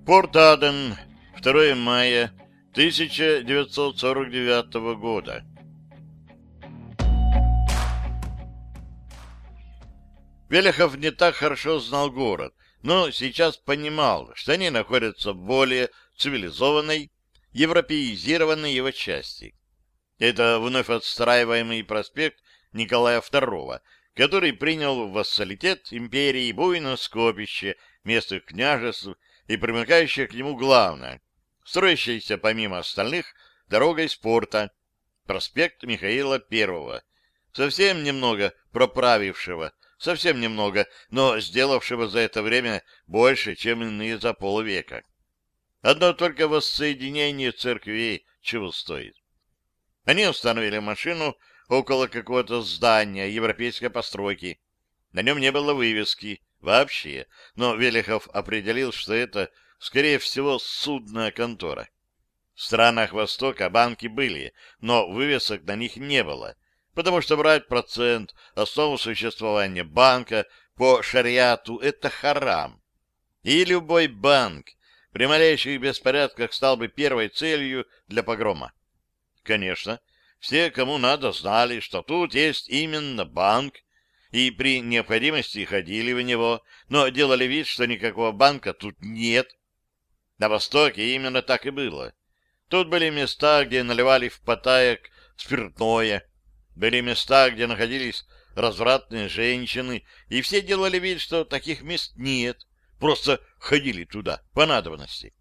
Порт-Аден, 2 мая 1949 года. Велихов не так хорошо знал город, но сейчас понимал, что они находятся в более цивилизованной, европеизированной его части. Это вновь отстраиваемый проспект Николая II, который принял в вассалитет империи буйное скопище местных княжеств и примыкающее к нему главное, строящееся помимо остальных дорогой спорта, проспект Михаила I, совсем немного проправившего, совсем немного, но сделавшего за это время больше, чем иные за полвека. Одно только воссоединение церквей чего стоит. Они остановили машину около какого-то здания европейской постройки. На нем не было вывески вообще, но Велихов определил, что это, скорее всего, судная контора. В странах Востока банки были, но вывесок на них не было, потому что брать процент, основу существования банка по шариату — это харам. И любой банк при малейших беспорядках стал бы первой целью для погрома. Конечно, все, кому надо, знали, что тут есть именно банк, и при необходимости ходили в него, но делали вид, что никакого банка тут нет. На Востоке именно так и было. Тут были места, где наливали в потаек спиртное, были места, где находились развратные женщины, и все делали вид, что таких мест нет, просто ходили туда по надобности.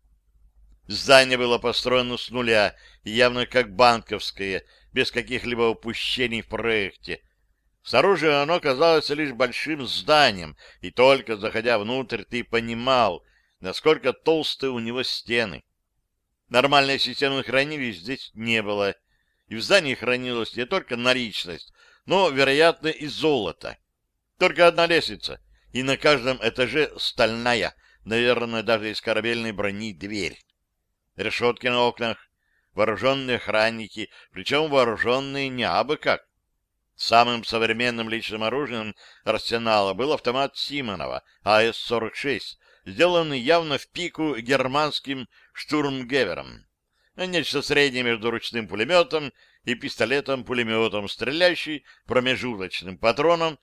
Здание было построено с нуля, явно как банковское, без каких-либо упущений в проекте. Снаружи оно казалось лишь большим зданием, и только заходя внутрь, ты понимал, насколько толстые у него стены. Нормальной системы хранилищ здесь не было, и в здании хранилась не только наличность, но, вероятно, и золото. Только одна лестница, и на каждом этаже стальная, наверное, даже из корабельной брони, дверь. Решетки на окнах, вооруженные охранники, причем вооруженные не абы как. Самым современным личным оружием арсенала был автомат Симонова АС-46, сделанный явно в пику германским штурмгевером. Нечто среднее между ручным пулеметом и пистолетом-пулеметом, стреляющий промежуточным патроном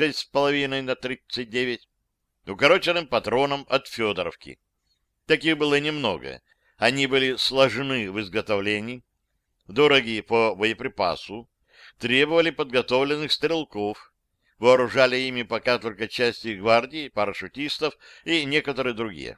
6,5 на 39, укороченным патроном от Федоровки. Таких было немного. Они были сложны в изготовлении, дороги по боеприпасу, требовали подготовленных стрелков, вооружали ими пока только части гвардии, парашютистов и некоторые другие.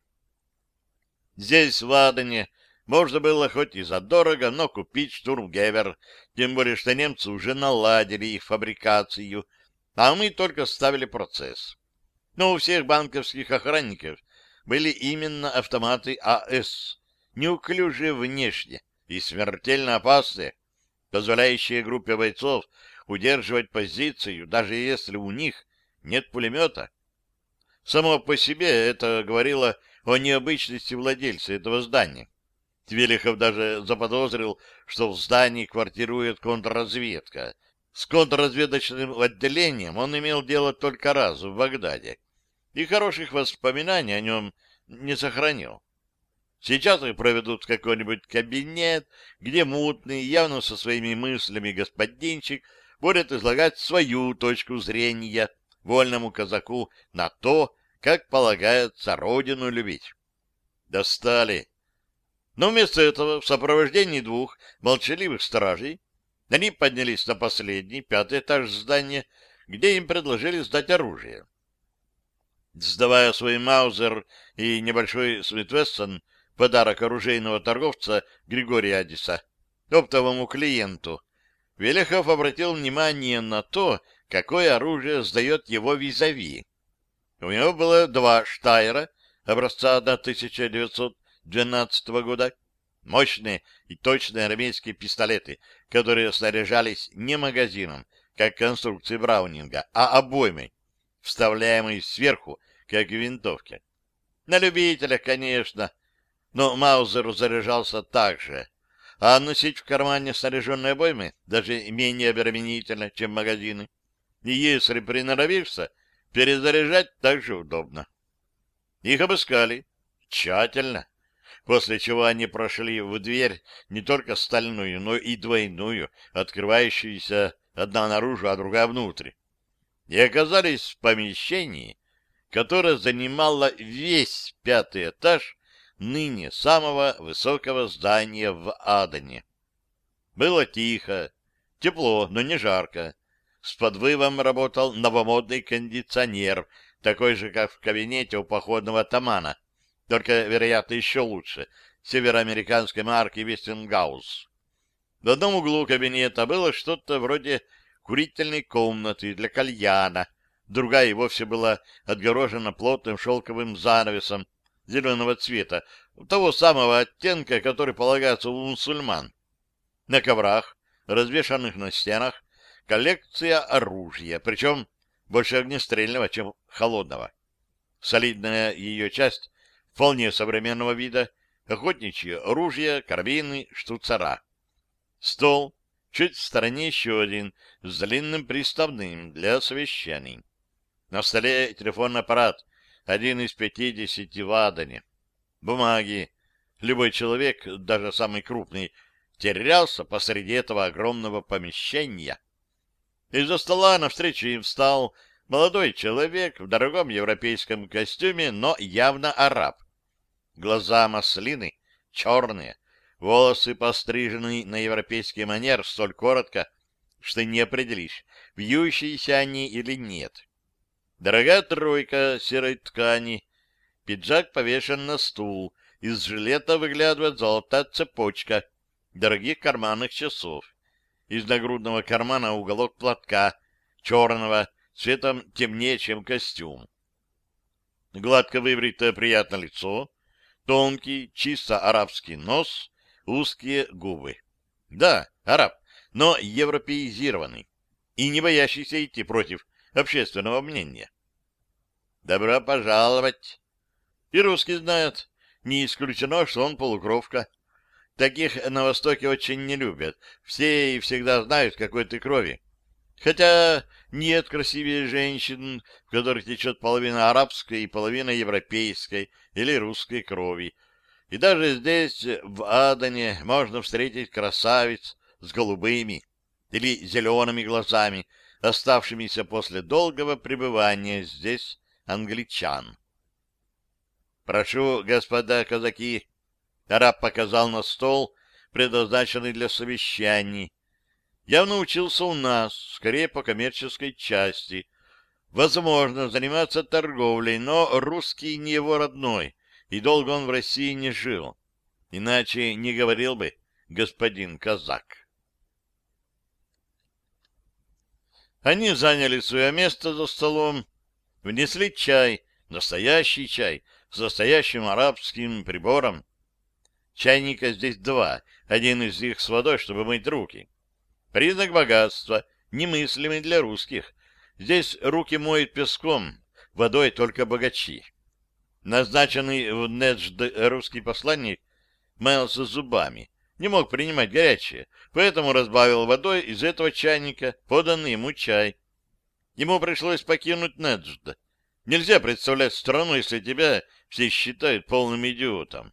Здесь, в Адене, можно было хоть и задорого, но купить штурмгевер, тем более что немцы уже наладили их фабрикацию, а мы только ставили процесс. Но у всех банковских охранников были именно автоматы АС, неуклюжие внешне и смертельно опасные, позволяющие группе бойцов удерживать позицию, даже если у них нет пулемета. Само по себе это говорило о необычности владельца этого здания. Велихов даже заподозрил, что в здании квартирует контрразведка. С контрразведочным отделением он имел дело только раз в Багдаде, и хороших воспоминаний о нем не сохранил. Сейчас их проведут в какой-нибудь кабинет, где мутный, явно со своими мыслями господинчик будет излагать свою точку зрения вольному казаку на то, как полагается родину любить. Достали. Но вместо этого, в сопровождении двух молчаливых стражей, они поднялись на последний, 5-й этаж здания, где им предложили сдать оружие. Сдавая свой Маузер и небольшой Смит-Вессон, подарок оружейного торговца Григория Адиса, оптовому клиенту, Велихов обратил внимание на то, какое оружие сдает его визави. У него было 2 Штайра образца 1912 года, мощные и точные армейские пистолеты, которые снаряжались не магазином, как конструкции Браунинга, а обоймой, вставляемой сверху, как в винтовке. На любителях, конечно, но Маузер заряжался так же, а носить в кармане снаряженные обоймы даже менее обременительно, чем магазины. И если приноровишься, перезаряжать также удобно. Их обыскали тщательно, после чего они прошли в дверь не только стальную, но и двойную, открывающуюся одна наружу, а другая внутрь, и оказались в помещении, которое занимало весь 5-й этаж ныне самого высокого здания в Адене. Было тихо, тепло, но не жарко. С подвывом работал новомодный кондиционер, такой же, как в кабинете у походного атамана, только, вероятно, еще лучше, североамериканской марки Вестингаус. В одном углу кабинета было что-то вроде курительной комнаты для кальяна, другая и вовсе была отгорожена плотным шелковым занавесом зеленого цвета, того самого оттенка, который полагается у мусульман. На коврах, развешанных на стенах, коллекция оружия, причем больше огнестрельного, чем холодного. Солидная ее часть вполне современного вида, охотничье оружие, карабины, штуцера. Стол, чуть в стороне еще один, с длинным приставным для совещаний. На столе телефонный аппарат, один из 50 в Адене. Бумаги. Любой человек, даже самый крупный, терялся посреди этого огромного помещения. Из-за стола навстречу им встал молодой человек в дорогом европейском костюме, но явно араб. Глаза маслины, черные, волосы пострижены на европейский манер столь коротко, что не определишь, вьющиеся они или нет. Дорогая тройка серой ткани, пиджак повешен на стул, из жилета выглядывает золотая цепочка дорогих карманных часов. Из нагрудного кармана уголок платка, черного, цветом темнее, чем костюм. Гладко выбритое приятное лицо, тонкий, чисто арабский нос, узкие губы. Да, араб, но европеизированный и не боящийся идти против общественного мнения. Добро пожаловать. И русский знает. Не исключено, что он полукровка. Таких на Востоке очень не любят. Все и всегда знают, какой ты крови. Хотя нет красивее женщин, в которых течет половина арабской и половина европейской или русской крови. И даже здесь, в Адане, можно встретить красавиц с голубыми или зелеными глазами, оставшимися после долгого пребывания здесь англичан. «Прошу, господа казаки!» Араб показал на стол, предназначенный для совещаний. Явно учился у нас, скорее по коммерческой части. Возможно, заниматься торговлей, но русский не его родной, и долго он в России не жил. Иначе не говорил бы господин казак. Они заняли свое место за столом, внесли чай, настоящий чай, с настоящим арабским прибором. Чайника здесь два, один из них с водой, чтобы мыть руки. Признак богатства, немыслимый для русских. Здесь руки моют песком, водой только богачи. Назначенный в Неджд русский посланник маялся зубами, не мог принимать горячее, поэтому разбавил водой из этого чайника поданный ему чай. Ему пришлось покинуть Неджд. Нельзя представлять страну, если тебя все считают полным идиотом.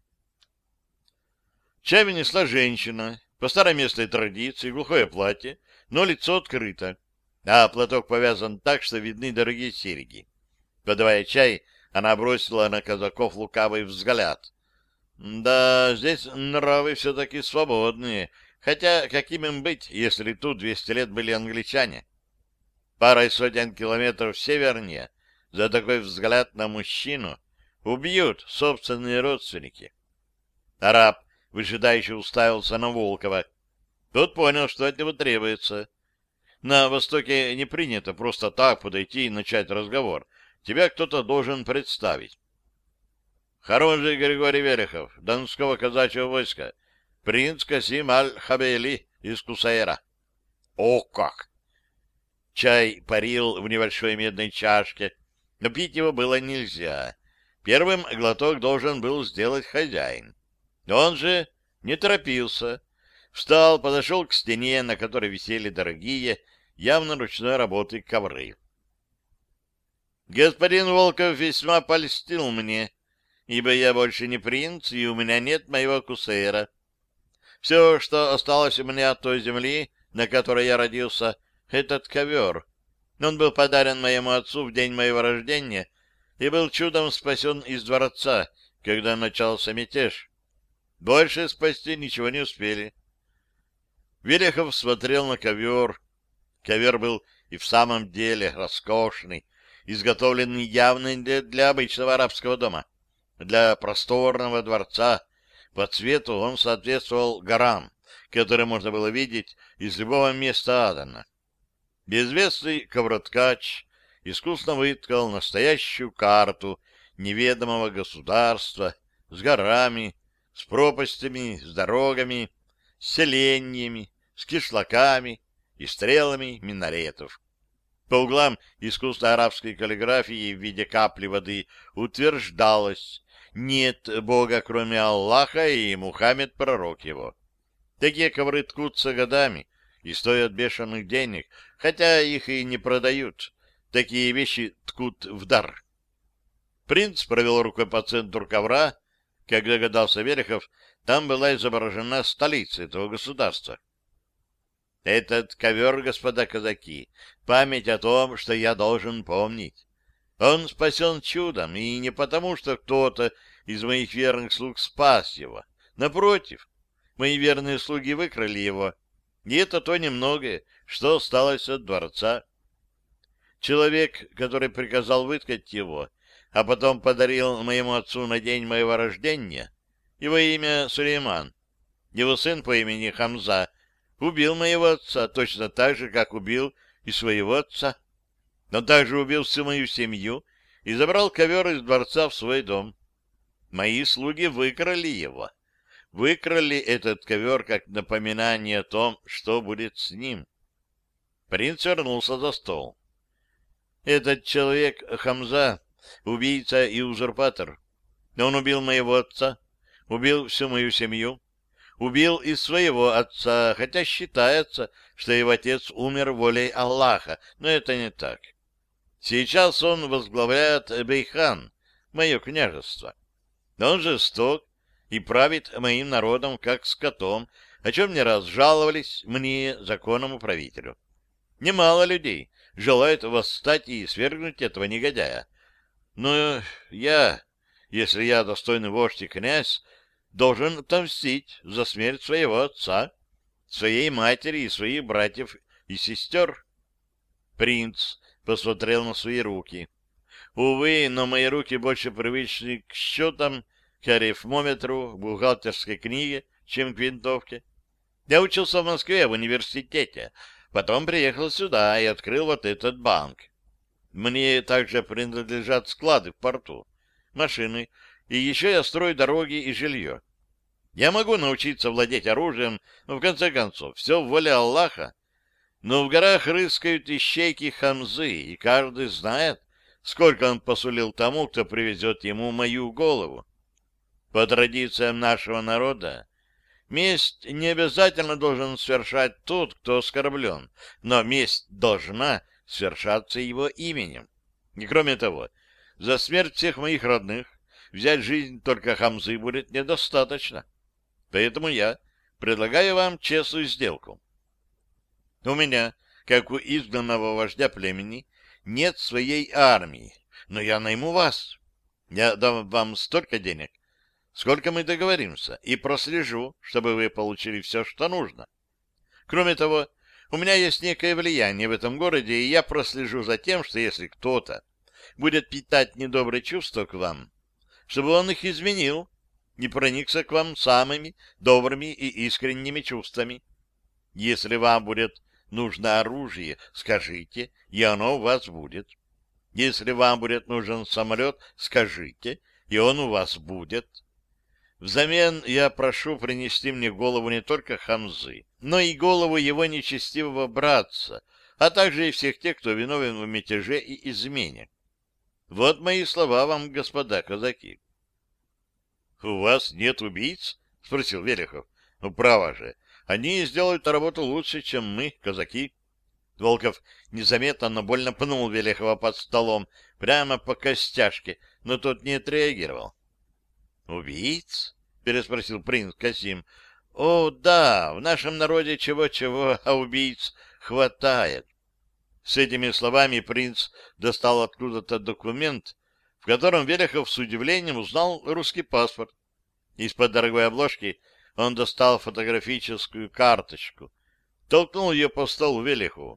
Чай вынесла женщина, по старой местной традиции, глухое платье, но лицо открыто, а платок повязан так, что видны дорогие серьги. Подавая чай, она бросила на казаков лукавый взгляд. Да, здесь нравы все-таки свободные, хотя каким им быть, если тут 200 лет были англичане? Парой сотен километров севернее за такой взгляд на мужчину убьют собственные родственники. Араб выжидающе уставился на Волкова. Тот понял, что от него требуется. На Востоке не принято просто так подойти и начать разговор. Тебя кто-то должен представить. Хорунжий Григорий Велихов, Донского казачьего войска, принц Касим Аль-Хабели из Кусаира. О как! Чай парил в небольшой медной чашке, но пить его было нельзя. Первым глоток должен был сделать хозяин. Он же не торопился. Встал, подошел к стене, на которой висели дорогие, явно ручной работы ковры. Господин Волков весьма польстил мне. ибо я больше не принц, и у меня нет моего кусейра. Все, что осталось у меня от той земли, на которой я родился, — этот ковер. Он был подарен моему отцу в день моего рождения и был чудом спасен из дворца, когда начался мятеж. Больше спасти ничего не успели. Велихов смотрел на ковер. Ковер был и в самом деле роскошный, изготовленный явно не для обычного арабского дома, для просторного дворца. По цвету он соответствовал горам, которые можно было видеть из любого места Адана. Безвестный ковроткач искусно выткал настоящую карту неведомого государства с горами, с пропастями, с дорогами, с селениями, с кишлаками и стрелами минаретов. По углам искусной арабской каллиграфии в виде капли воды утверждалось: нет Бога, кроме Аллаха, и Мухаммед — пророк его. Такие ковры ткутся годами и стоят бешеных денег, хотя их и не продают. Такие вещи ткут в дар. Принц провел рукой по центру ковра. Как догадался Велихов, там была изображена столица этого государства. Этот ковер, господа казаки, память о том, что я должен помнить. Он спасен чудом, и не потому, что кто-то из моих верных слуг спас его. Напротив, мои верные слуги выкрали его, и это то немногое, что осталось от дворца. Человек, который приказал выткать его, а потом подарил моему отцу на день моего рождения, его имя Сулейман, его сын по имени Хамза, убил моего отца точно так же, как убил и своего отца. Он также убил всю мою семью и забрал ковер из дворца в свой дом. Мои слуги выкрали его. Выкрали этот ковер как напоминание о том, что будет с ним. Принц вернулся за стол. Этот человек, Хамза, убийца и узурпатор. Он убил моего отца, убил всю мою семью, убил и своего отца, хотя считается, что его отец умер волей Аллаха, но это не так. Сейчас он возглавляет Бейхан, мое княжество. Он жесток и правит моим народом как скотом, о чем не раз жаловались мне, законному правителю. Немало людей желает восстать и свергнуть этого негодяя. Но если я достойный вождь и князь, должен отомстить за смерть своего отца, своей матери и своих братьев и сестер. Принц посмотрел на свои руки. Увы, но мои руки больше привычны к счетам, к арифмометру, к бухгалтерской книге, чем к винтовке. Я учился в Москве в университете, потом приехал сюда и открыл вот этот банк. Мне также принадлежат склады в порту, машины, и еще я строю дороги и жилье. Я могу научиться владеть оружием, но в конце концов, все в воле Аллаха. Но в горах рыскают ищейки Хамзы, и каждый знает, сколько он посулил тому, кто привезет ему мою голову. По традициям нашего народа, месть не обязательно должен совершать тот, кто оскорблен, но месть должна свершаться его именем. И кроме того, за смерть всех моих родных взять жизнь только Хамзы будет недостаточно. Поэтому я предлагаю вам честную сделку. У меня, как у изгнанного вождя племени, нет своей армии, но я найму вас. Я дам вам столько денег, сколько мы договоримся, и прослежу, чтобы вы получили все, что нужно. Кроме того, у меня есть некое влияние в этом городе, и я прослежу за тем, что если кто-то будет питать недобрые чувства к вам, чтобы он их изменил и проникся к вам самыми добрыми и искренними чувствами. Если вам будет нужно оружие, скажите, и оно у вас будет. Если вам будет нужен самолет, скажите, и он у вас будет. Взамен я прошу принести мне голову не только Хамзы, но и голову его нечестивого братца, а также и всех тех, кто виновен в мятеже и измене. Вот мои слова вам, господа казаки. — У вас нет убийц? — спросил Велихов. — Ну, право же, они сделают работу лучше, чем мы, казаки. Волков незаметно, но больно пнул Велихова под столом, прямо по костяшке, но тот не отреагировал. Убийц? Переспросил принц Касим. О, да, в нашем народе чего-чего, а убийц хватает. С этими словами принц достал откуда-то документ, в котором Велихов с удивлением узнал русский паспорт. Из-под дорогой обложки он достал фотографическую карточку, толкнул ее по столу Велихову.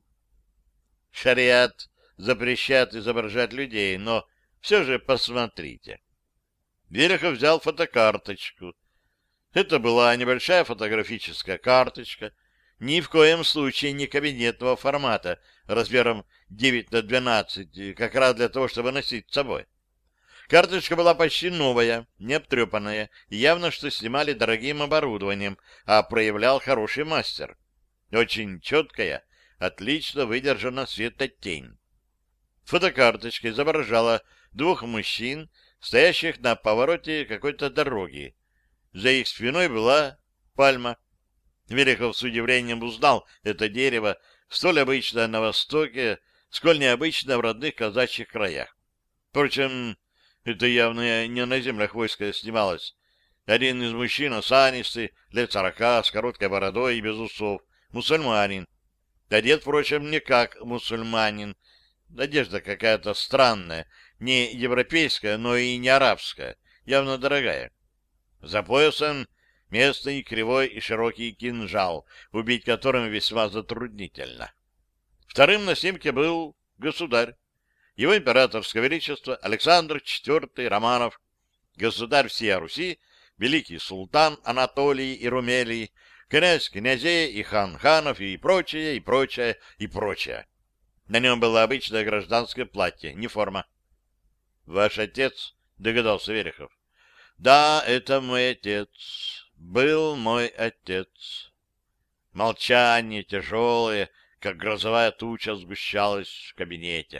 Шариат запрещает изображать людей, но все же посмотрите. Велихов взял фотокарточку. Это была небольшая фотографическая карточка, ни в коем случае не кабинетного формата, размером 9 на 12, как раз для того, чтобы носить с собой. Карточка была почти новая, не обтрепанная, и явно, что снимали дорогим оборудованием, а проявлял хороший мастер. Очень четкая, отлично выдержана светотень. Фотокарточка изображала двух мужчин, стоящих на повороте какой-то дороги. За их спиной была пальма. Велихов с удивлением узнал это дерево, столь обычное на Востоке, сколь необычно в родных казачьих краях. Впрочем, это явно не на землях войска снималось. Один из мужчин, осанистый, лет 40, с короткой бородой и без усов, мусульманин. Одет, впрочем, не как мусульманин. Одежда какая-то странная, не европейская, но и не арабская, явно дорогая. За поясом местный кривой и широкий кинжал, убить которым весьма затруднительно. Вторым на снимке был государь. Его императорское величество Александр IV Романов, государь всей Руси, великий султан Анатолии и Румелии, князь князей и хан ханов и прочее, и прочее, и прочее. На нем было обычное гражданское платье, не форма. — Ваш отец? — догадался Велихов. — Да, это мой отец. Был мой отец. Молчание тяжелое, как грозовая туча, сгущалось в кабинете.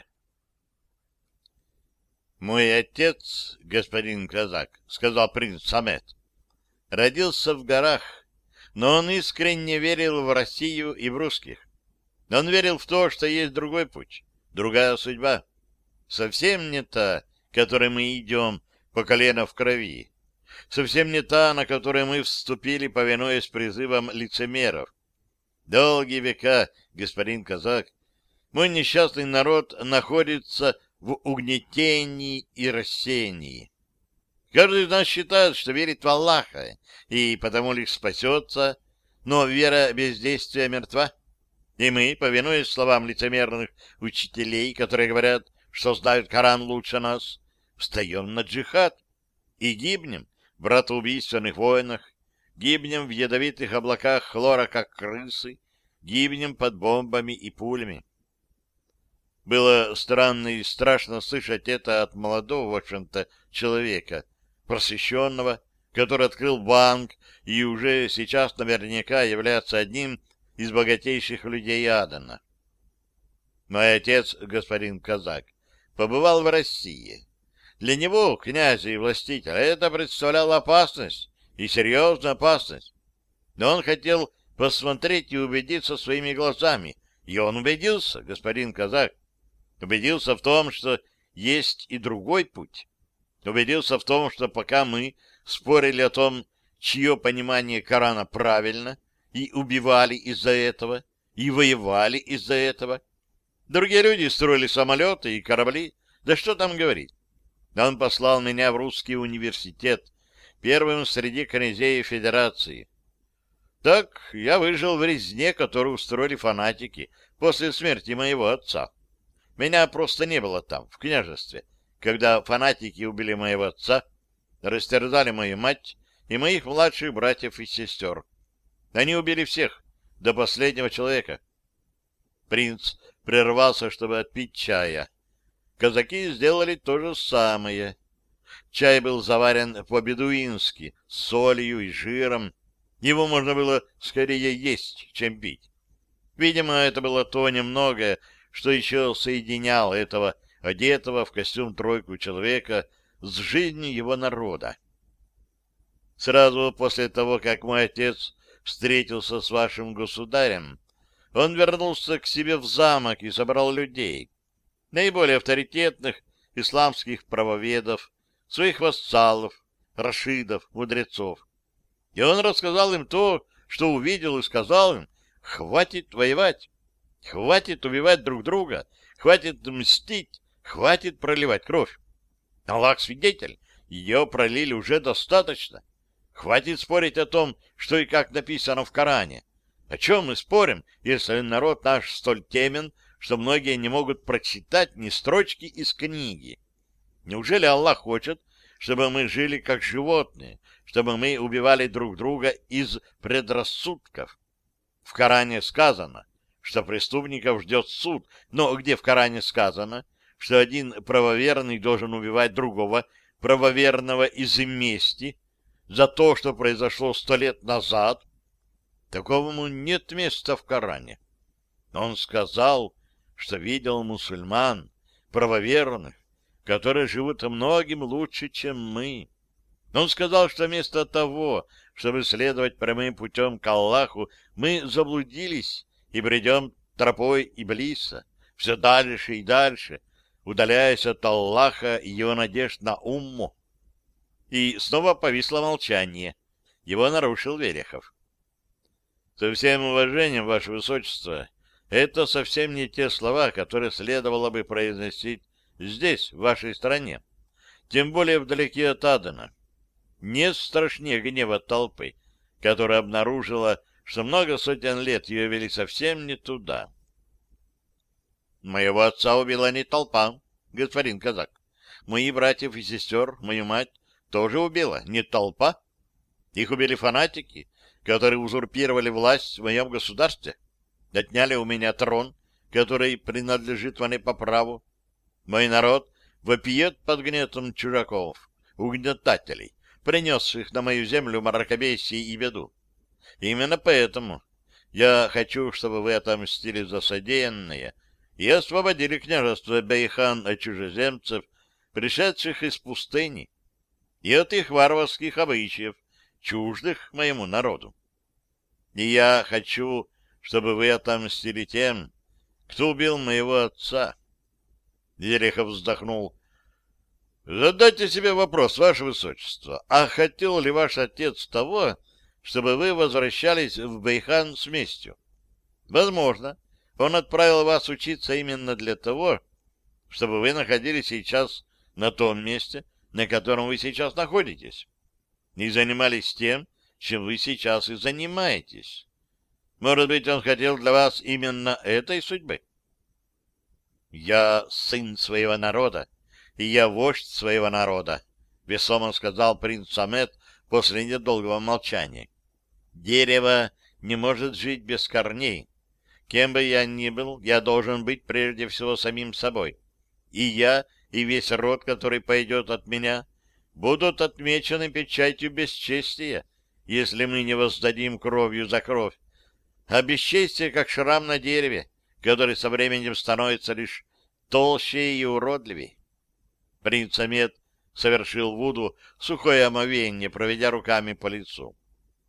— Мой отец, господин казак, — сказал принц Самет, — родился в горах, но он искренне верил в Россию и в русских. Он верил в то, что есть другой путь, другая судьба. Совсем не та, которой мы идем по колено в крови. Совсем не та, на которой мы вступили, повинуясь призывам лицемеров. Долгие века, господин казак, мой несчастный народ находится в угнетении и рассеянии. Каждый из нас считает, что верит в Аллаха, и потому лишь спасется, но вера без действия мертва. И мы, повинуясь словам лицемерных учителей, которые говорят, что знают Коран лучше нас, встаем на джихад и гибнем в братоубийственных войнах, гибнем в ядовитых облаках хлора, как крысы, гибнем под бомбами и пулями. Было странно и страшно слышать это от молодого, в общем-то, человека, просвещенного, который открыл банк и уже сейчас наверняка является одним из богатейших людей Адена. Мой отец, господин казак, побывал в России. Для него, князя и властителя, это представляло опасность, и серьезную опасность. Но он хотел посмотреть и убедиться своими глазами. И он убедился, господин казак. Убедился в том, что есть и другой путь. Убедился в том, что пока мы спорили о том, чье понимание Корана правильно, и убивали из-за этого, и воевали из-за этого, другие люди строили самолеты и корабли, да что там говорить. Он послал меня в русский университет, первым среди князей Федерации. Так я выжил в резне, которую устроили фанатики после смерти моего отца. Меня просто не было там, в княжестве, когда фанатики убили моего отца, растерзали мою мать и моих младших братьев и сестер. Они убили всех, до последнего человека. Принц прервался, чтобы отпить чая. Казаки сделали то же самое. Чай был заварен по-бедуински, с солью и жиром. Его можно было скорее есть, чем пить. Видимо, это было то немногое, что еще соединяло этого одетого в костюм тройку человека с жизнью его народа. Сразу после того, как мой отец встретился с вашим государем, он вернулся к себе в замок и собрал людей, наиболее авторитетных исламских правоведов, своих вассалов, рашидов, мудрецов. И он рассказал им то, что увидел, и сказал им: хватит воевать, хватит убивать друг друга, хватит мстить, хватит проливать кровь. Аллах свидетель, ее пролили уже достаточно. Хватит спорить о том, что и как написано в Коране. О чем мы спорим, если народ наш столь темен, что многие не могут прочитать ни строчки из книги? Неужели Аллах хочет, чтобы мы жили как животные, чтобы мы убивали друг друга из предрассудков? В Коране сказано, что преступников ждет суд, но где в Коране сказано, что один правоверный должен убивать другого правоверного из мести за то, что произошло 100 лет назад? Таковому нет места в Коране. Он сказал, что видел мусульман, правоверных, которые живут многим лучше, чем мы. Он сказал, что вместо того, чтобы следовать прямым путем к Аллаху, мы заблудились и бредем тропой Иблиса, все дальше и дальше, удаляясь от Аллаха и его надежд на умму. И снова повисло молчание. Его нарушил Верехов. Со всем уважением, Ваше Высочество, это совсем не те слова, которые следовало бы произносить здесь, в вашей стране, тем более вдалеке от Адена. Нет страшнее гнева толпы, которая обнаружила, что много сотен лет ее вели совсем не туда. Моего отца убила не толпа, господин казак. Моих братьев и сестер, мою мать, тоже убила не толпа. Их убили фанатики, которые узурпировали власть в моем государстве, отняли у меня трон, который принадлежит мне по праву. Мой народ вопиет под гнетом чужаков, угнетателей, принесших на мою землю мракобесие и беду. Именно поэтому я хочу, чтобы вы отомстили за содеянное и освободили княжество Бейхан от чужеземцев, пришедших из пустыни, и от их варварских обычаев, чуждых моему народу. И я хочу, чтобы вы отомстили тем, кто убил моего отца. Верехов вздохнул. Задайте себе вопрос, Ваше Высочество, а хотел ли ваш отец того, чтобы вы возвращались в Бейхан с местью? Возможно, он отправил вас учиться именно для того, чтобы вы находились сейчас на том месте, на котором вы сейчас находитесь, и занимались тем, чем вы сейчас и занимаетесь. Может быть, он хотел для вас именно этой судьбы? «Я сын своего народа, и я вождь своего народа», — весомо сказал принц Самет после недолгого молчания. «Дерево не может жить без корней. Кем бы я ни был, я должен быть прежде всего самим собой. И я, и весь род, который пойдет от меня, будут отмечены печатью бесчестия, если мы не воздадим кровью за кровь. А бесчестие, как шрам на дереве, который со временем становится лишь толще и уродливей». Принц Амед совершил вуду, сухое омовение, проведя руками по лицу.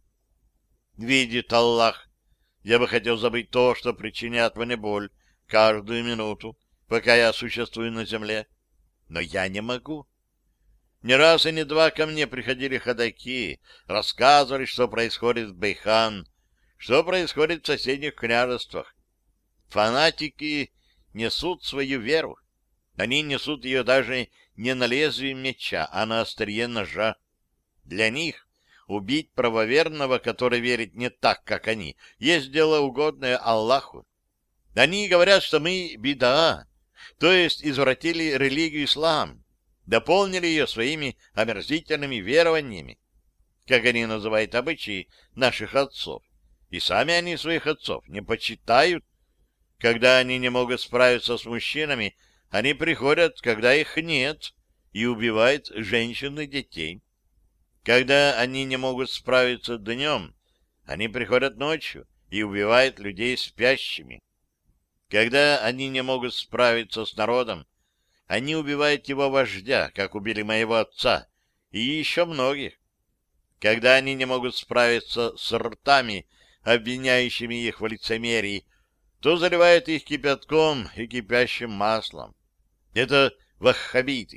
«Видит Аллах, я бы хотел забыть то, что причиняет мне боль каждую минуту, пока я существую на земле. Но я не могу. Не раз и не два ко мне приходили ходаки, рассказывали, что происходит в Бейхан, что происходит в соседних княжествах. Фанатики несут свою веру. Они несут ее даже не на лезвие меча, а на острие ножа. Для них убить правоверного, который верит не так, как они, есть дело угодное Аллаху. Они говорят, что мы бидаа, то есть извратили религию ислам, дополнили ее своими омерзительными верованиями, как они называют обычаи наших отцов. И сами они своих отцов не почитают. Когда они не могут справиться с мужчинами, они приходят, когда их нет, и убивают женщин и детей. Когда они не могут справиться днем, они приходят ночью и убивают людей спящими. Когда они не могут справиться с народом, они убивают его вождя, как убили моего отца, и еще многих. Когда они не могут справиться с ртами, обвиняющими их в лицемерии, то заливают их кипятком и кипящим маслом. Это ваххабиты,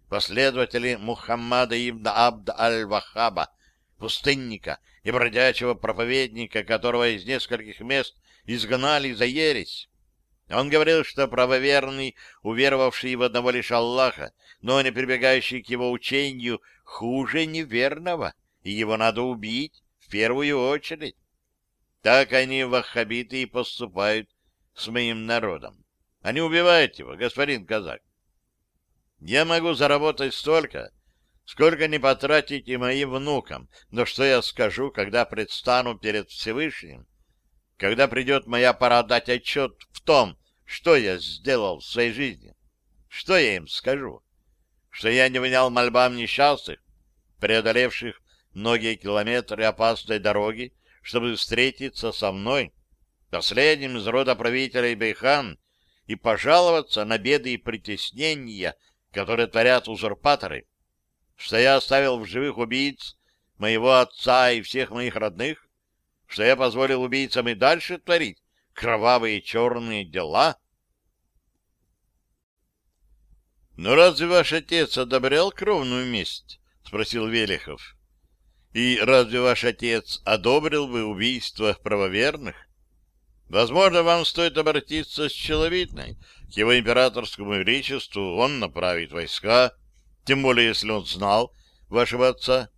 последователи Мухаммада ибн Абд аль-Вахаба, пустынника и бродячего проповедника, которого из нескольких мест изгнали за ересь. Он говорил, что правоверный, уверовавший в одного лишь Аллаха, но не прибегающий к его учению, хуже неверного, и его надо убить в первую очередь. Так они, ваххабиты, и поступают с моим народом. Они убивают его, господин казак. Я могу заработать столько, сколько не потратить и моим внукам, но что я скажу, когда предстану перед Всевышним? Когда придет моя пора дать отчет в том, что я сделал в своей жизни? Что я им скажу? Что я не внял мольбам несчастных, преодолевших многие километры опасной дороги, чтобы встретиться со мной, последним из рода правителей Бейхан, и пожаловаться на беды и притеснения, которые творят узурпаторы, что я оставил в живых убийц моего отца и всех моих родных, что я позволил убийцам и дальше творить кровавые черные дела? — Но разве ваш отец одобрял кровную месть? — спросил Велихов. — И разве ваш отец одобрил бы убийство правоверных? Возможно, вам стоит обратиться с Человитной. К его императорскому величеству он направит войска, тем более, если он знал вашего отца.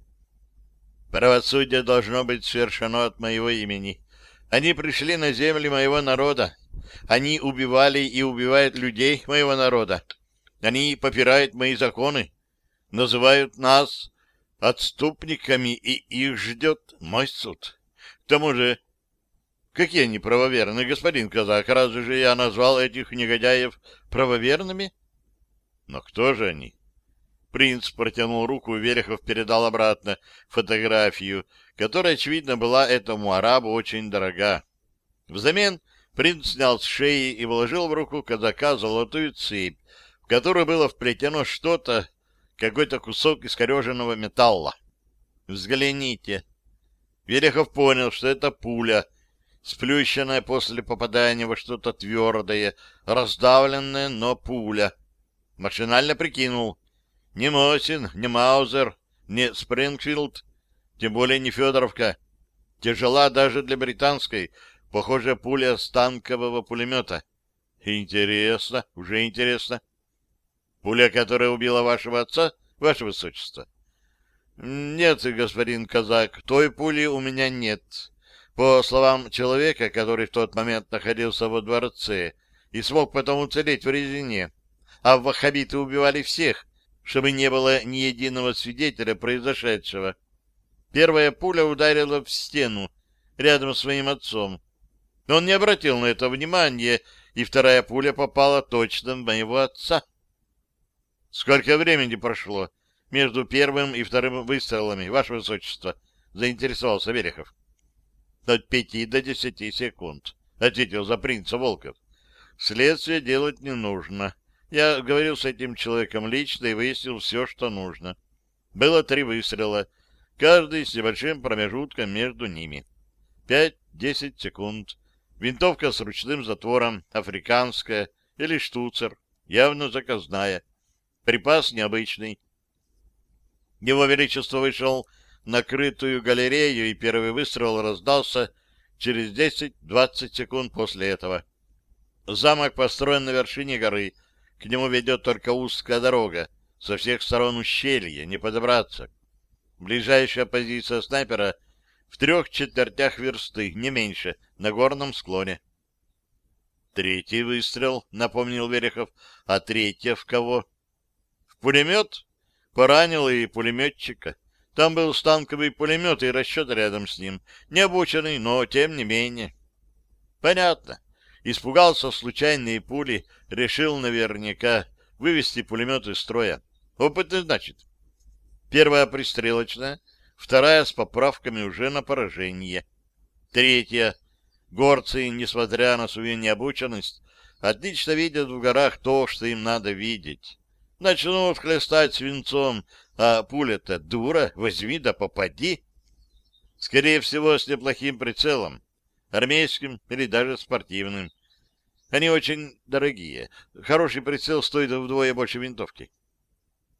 Правосудие должно быть свершено от моего имени. Они пришли на земли моего народа. Они убивали и убивают людей моего народа. Они попирают мои законы, называют нас отступниками, и их ждет мой суд. К тому же, какие они правоверные, господин казак? Разве же я назвал этих негодяев правоверными? Но кто же они? Принц протянул руку, и Верехов передал обратно фотографию, которая, очевидно, была этому арабу очень дорога. Взамен принц снял с шеи и вложил в руку казака золотую цепь, в которую было вплетено что-то, какой-то кусок искореженного металла. Взгляните. Верехов понял, что это пуля, сплющенная после попадания во что-то твердое, раздавленная, но пуля. Машинально прикинул. Не Мосин, не Маузер, не Спрингфилд, тем более не Федоровка. Тяжела даже для британской, похоже, пуля с танкового пулемета. Интересно, уже интересно. Пуля, которая убила вашего отца, ваше высочество? Нет, господин казак, той пули у меня нет. По словам человека, который в тот момент находился во дворце и смог потом уцелеть в резине, а ваххабиты убивали всех, чтобы не было ни единого свидетеля произошедшего. Первая пуля ударила в стену рядом с моим отцом. Но он не обратил на это внимания, и вторая пуля попала точно в моего отца. Сколько времени прошло между первым и вторым выстрелами, ваше высочество? Заинтересовался Верехов. От 5 до 10 секунд, ответил за принца Волков. Следствие делать не нужно. Я говорил с этим человеком лично и выяснил все, что нужно. Было 3 выстрела, каждый с небольшим промежутком между ними. 5-10 секунд. Винтовка с ручным затвором, африканская или штуцер, явно заказная. Припас необычный. Его Величество вышел на крытую галерею, и первый выстрел раздался через 10-20 секунд после этого. Замок построен на вершине горы. К нему ведет только узкая дорога. Со всех сторон ущелья, не подобраться. Ближайшая позиция снайпера в 3/4 версты, не меньше, на горном склоне. 3-й выстрел, напомнил Верехов. А 3-я в кого? В пулемет? Поранил и пулеметчика. Там был станковый пулемет и расчет рядом с ним. Не обученный, но тем не менее. Понятно. Испугался случайной пули, решил наверняка вывести пулемет из строя. Опытный, значит. Первая пристрелочная, вторая с поправками уже на поражение. 3-я. Горцы, несмотря на свою необученность, отлично видят в горах то, что им надо видеть. Начнут хлестать свинцом, а пуля-то дура, возьми да попади. Скорее всего, с неплохим прицелом. Армейским или даже спортивным. Они очень дорогие. Хороший прицел стоит вдвое больше винтовки.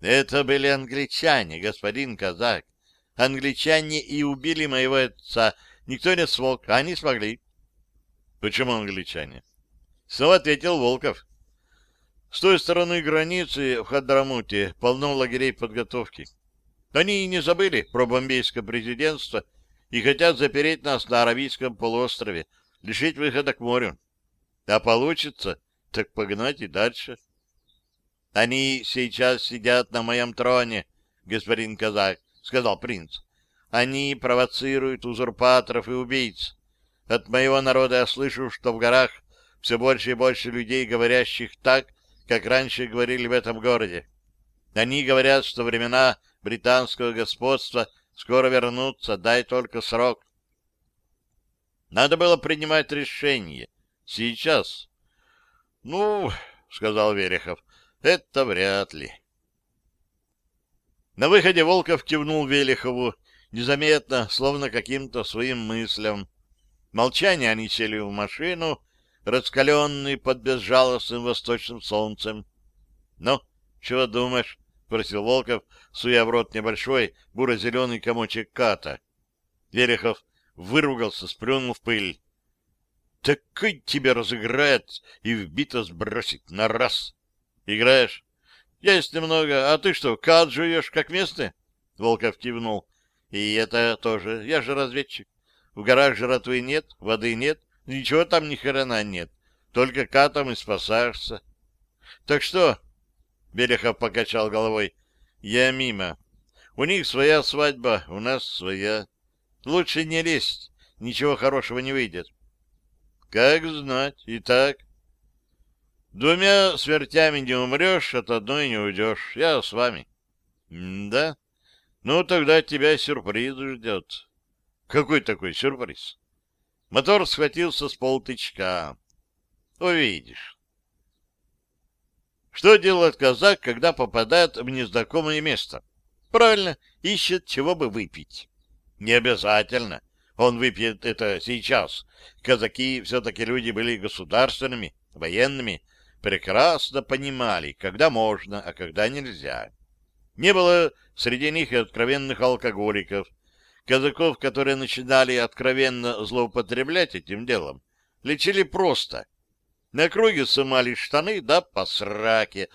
Это были англичане, господин казак. Англичане и убили моего отца. Никто не смог, а они смогли. Почему англичане? Снова ответил Волков. С той стороны границы в Хадрамуте полно лагерей подготовки. Они и не забыли про бомбейское президентство и хотят запереть нас на Аравийском полуострове, лишить выхода к морю. А получится, так погнать и дальше. Они сейчас сидят на моем троне, господин казак, — сказал принц. Они провоцируют узурпаторов и убийц. От моего народа я слышу, что в горах все больше и больше людей, говорящих так, как раньше говорили в этом городе. Они говорят, что времена британского господства скоро вернутся, дай только срок. Надо было принимать решение. Сейчас. — Ну, — сказал Верехов, — это вряд ли. На выходе Волков кивнул Велихову, незаметно, словно каким-то своим мыслям. Молчание они сели в машину, раскаленный под безжалостным восточным солнцем. — Ну, чего думаешь? — спросил Волков, суя в рот небольшой буро-зеленый комочек ката. Верехов выругался, сплюнул в пыль. — Такой тебе разыграет и в биту сбросит на раз. — Играешь? — Есть немного. А ты что, кат жуешь, как местный? Волков кивнул. — И это тоже. Я же разведчик. В горах жратвы нет, воды нет, ничего там ни хрена нет. Только катом и спасаешься. — Так что? — Берехов покачал головой. — Я мимо. У них своя свадьба, у нас своя. Лучше не лезть, ничего хорошего не выйдет. — Как знать, и так. Двумя смертями не умрешь, от одной не уйдешь. Я с вами. — Да? Ну, тогда тебя сюрприз ждет. — Какой такой сюрприз? Мотор схватился с полтычка. — Увидишь. Что делает казак, когда попадает в незнакомое место? Правильно, ищет, чего бы выпить. Не обязательно. Он выпьет это сейчас. Казаки все-таки люди были государственными, военными, прекрасно понимали, когда можно, а когда нельзя. Не было среди них и откровенных алкоголиков. Казаков, которые начинали откровенно злоупотреблять этим делом, лечили просто. На круге сымали штаны, да по сраке.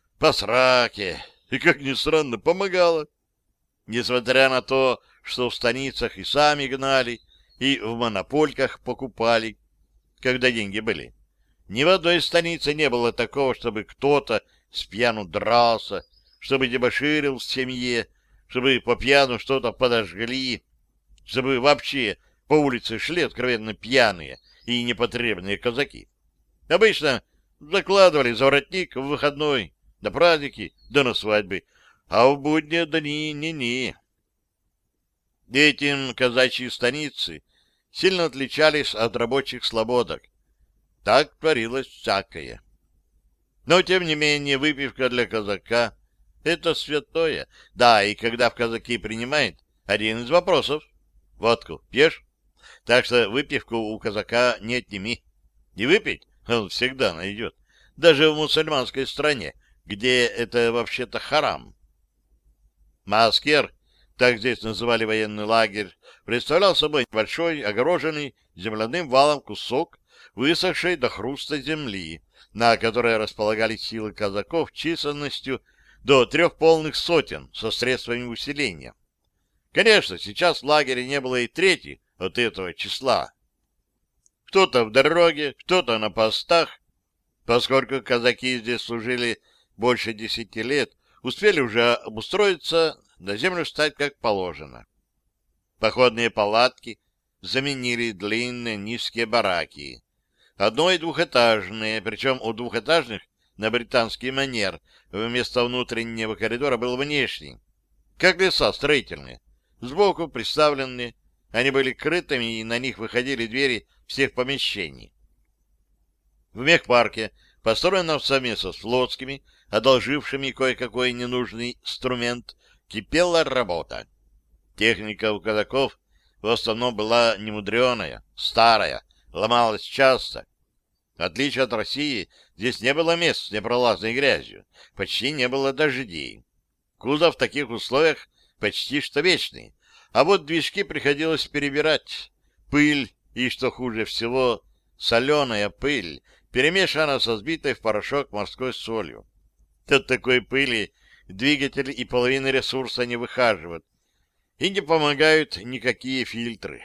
И, как ни странно, помогало. Несмотря на то, что в станицах и сами гнали, и в монопольках покупали, когда деньги были. Ни в одной станице не было такого, чтобы кто-то с пьяну дрался, чтобы дебоширил в семье, чтобы по пьяну что-то подожгли, чтобы вообще по улице шли откровенно пьяные и непотребные казаки. Обычно закладывали за воротник в выходной, на праздники, да на свадьбы, а в будние дни ни-ни. Этим казачьи станицы сильно отличались от рабочих слободок. Так творилось всякое. Но, тем не менее, выпивка для казака — это святое. Да, и когда в казаки принимает, один из вопросов — водку пьешь? Так что выпивку у казака не отними. И выпить он всегда найдет, даже в мусульманской стране, где это вообще-то харам. Маскер, так здесь называли военный лагерь, представлял собой большой, огороженный земляным валом кусок высохшей до хруста земли, на которой располагались силы казаков численностью до 3 полных сотен со средствами усиления. Конечно, сейчас в лагере не было и трети от этого числа. Кто-то в дороге, кто-то на постах. Поскольку казаки здесь служили больше 10 лет, успели уже обустроиться, на землю стать как положено. Походные палатки заменили длинные низкие бараки. Одно- и двухэтажные, причем у двухэтажных на британский манер вместо внутреннего коридора был внешний, как леса строительные, сбоку приставленные. Они были крытыми, и на них выходили двери всех помещений. В мехпарке, построенном совместно с флотскими, одолжившими кое-какой ненужный инструмент, кипела работа. Техника у казаков в основном была немудреная, старая, ломалась часто. В отличие от России, здесь не было мест с непролазной грязью, почти не было дождей. Кузов в таких условиях почти что вечный, а вот движки приходилось перебирать. Пыль и, что хуже всего, соленая пыль, перемешана со сбитой в порошок морской солью. От такой пыли двигатель и половины ресурса не выхаживают, и не помогают никакие фильтры.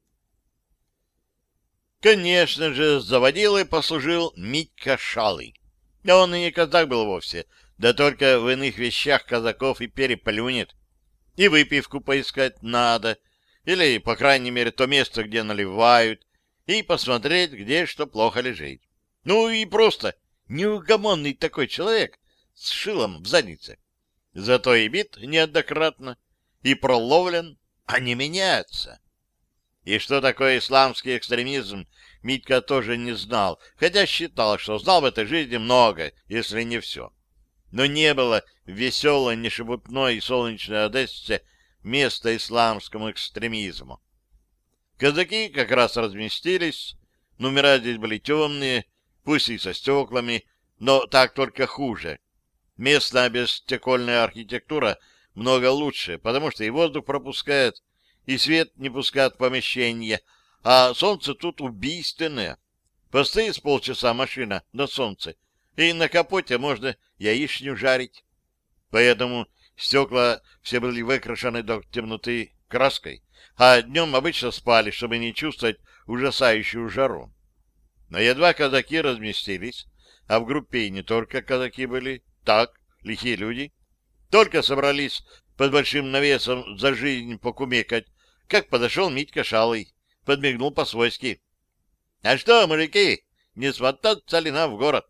Конечно же, заводилой послужил Митька Шалый. Да он и не казак был вовсе, да только в иных вещах казаков и переплюнет. И выпивку поискать надо, или, по крайней мере, то место, где наливают, и посмотреть, где что плохо лежит. Ну и просто неугомонный такой человек с шилом в заднице. Зато и бит неоднократно, и проловлен, а не меняется. И что такое исламский экстремизм, Митька тоже не знал, хотя считал, что знал в этой жизни много, если не все. Но не было в веселой, нешебутной и солнечной Одессе места исламскому экстремизму. Казаки как раз разместились, номера здесь были темные, пусть и со стеклами, но так только хуже. Местная бесстекольная архитектура много лучше, потому что и воздух пропускает, и свет не пускает в помещение, а солнце тут убийственное. Постоит с полчаса машина на солнце, и на капоте можно яичню жарить. Поэтому стекла все были выкрашены до темноты краской, а днем обычно спали, чтобы не чувствовать ужасающую жару. Но едва казаки разместились, а в группе и не только казаки были, так, лихие люди, только собрались под большим навесом за жизнь покумекать, как подошел Митька Шалый, подмигнул по-свойски. — А что, мужики, не свататься ли нам в город?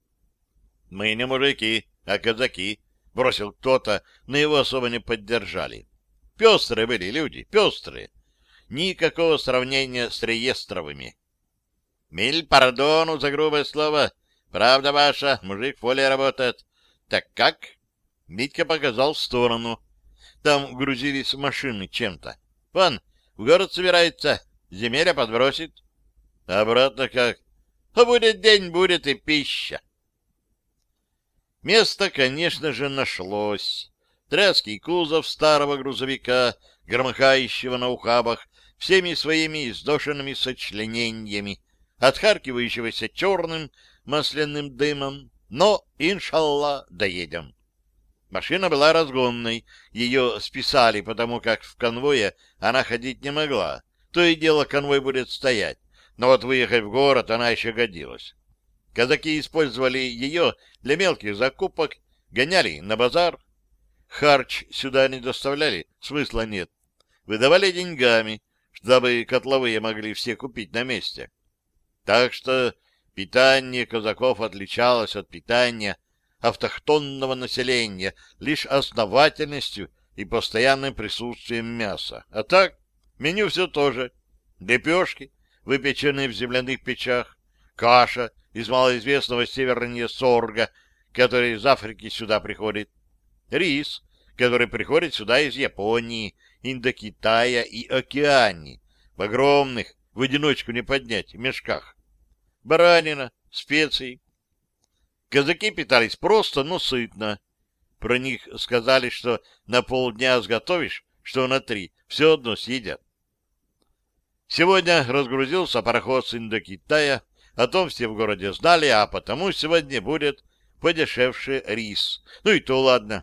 — Мы не мужики, а казаки, — бросил кто-то, но его особо не поддержали. Пестрые были люди, пестрые. Никакого сравнения с реестровыми. — Миль пардону за грубое слово. Правда ваша, мужик в поле работает. — Так как? — Митька показал в сторону. Там грузились машины чем-то. — Вон, в город собирается, земелья подбросит. — Обратно как? — А будет день, будет и пища. Место, конечно же, нашлось. Тряский кузов старого грузовика, громыхающего на ухабах, всеми своими издошенными сочленениями, отхаркивающегося черным масляным дымом, но, иншалла, доедем. Машина была разгонной, ее списали, потому как в конвое она ходить не могла. То и дело конвой будет стоять, но вот выехать в город она еще годилась. Казаки использовали ее для мелких закупок, гоняли на базар. Харч сюда не доставляли, смысла нет. Выдавали деньгами, чтобы котловые могли все купить на месте. Так что питание казаков отличалось от питания автохтонного населения лишь основательностью и постоянным присутствием мяса. А так, меню все то же. Лепешки, выпеченные в земляных печах, каша из малоизвестного севернее сорга, который из Африки сюда приходит, рис, который приходит сюда из Японии, Индокитая и Океании, в огромных, в одиночку не поднять, мешках, баранина, специи. Казаки питались просто, но сытно. Про них сказали, что на полдня сготовишь, что на 3, все одно съедят. Сегодня разгрузился пароход с Индокитая, о том все в городе знали, а потому сегодня будет подешевший рис. Ну и то ладно.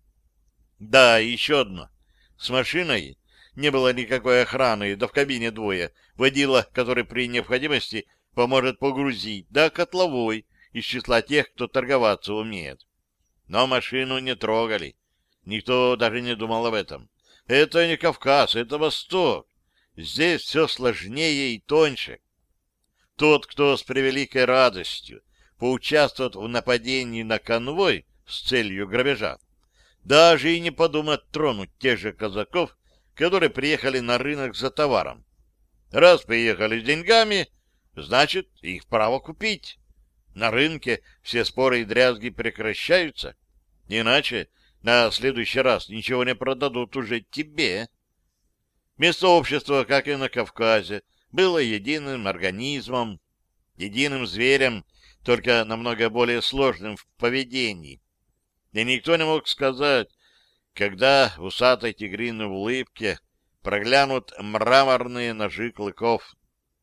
Да, еще одно. С машиной не было никакой охраны, да в кабине двое. Водила, который при необходимости поможет погрузить, да котловой из числа тех, кто торговаться умеет. Но машину не трогали. Никто даже не думал об этом. Это не Кавказ, это Восток. Здесь все сложнее и тоньше. Тот, кто с превеликой радостью поучаствует в нападении на конвой с целью грабежа, даже и не подумает тронуть тех же казаков, которые приехали на рынок за товаром. Раз приехали с деньгами, значит, их право купить. На рынке все споры и дрязги прекращаются, иначе на следующий раз ничего не продадут уже тебе. Место общества, как и на Кавказе, было единым организмом, единым зверем, только намного более сложным в поведении. И никто не мог сказать, когда в усатой тигриной улыбке проглянут мраморные ножи клыков.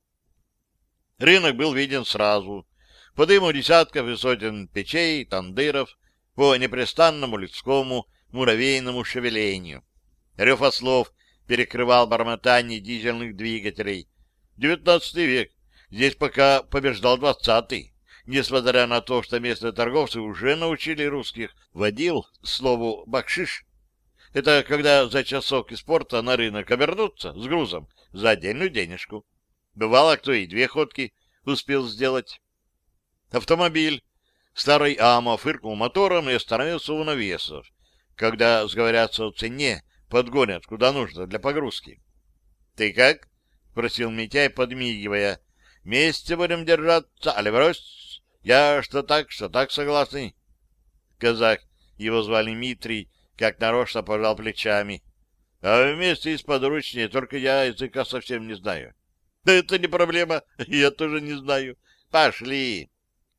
Рынок был виден сразу. По дыму десятков и сотен печей, тандыров, по непрестанному людскому муравейному шевелению. Рев ослов перекрывал бормотание дизельных двигателей. 19 век. Здесь пока побеждал 20-й. Несмотря на то, что местные торговцы уже научили русских водил слову «бакшиш». Это когда за часок из порта на рынок обернуться с грузом за отдельную денежку. Бывало, кто и 2 ходки успел сделать. Автомобиль. Старый Ама фыркнул мотором и остановился у навесов. Когда сговорятся о цене, подгонят куда нужно для погрузки. — Ты как? — спросил Митяй, подмигивая. — Вместе будем держаться, али брось? Я что так согласный. Казак, его звали Митрий, как нарочно пожал плечами. — А вместе из подручнее, только я языка совсем не знаю. — Да это не проблема, я тоже не знаю. Пошли.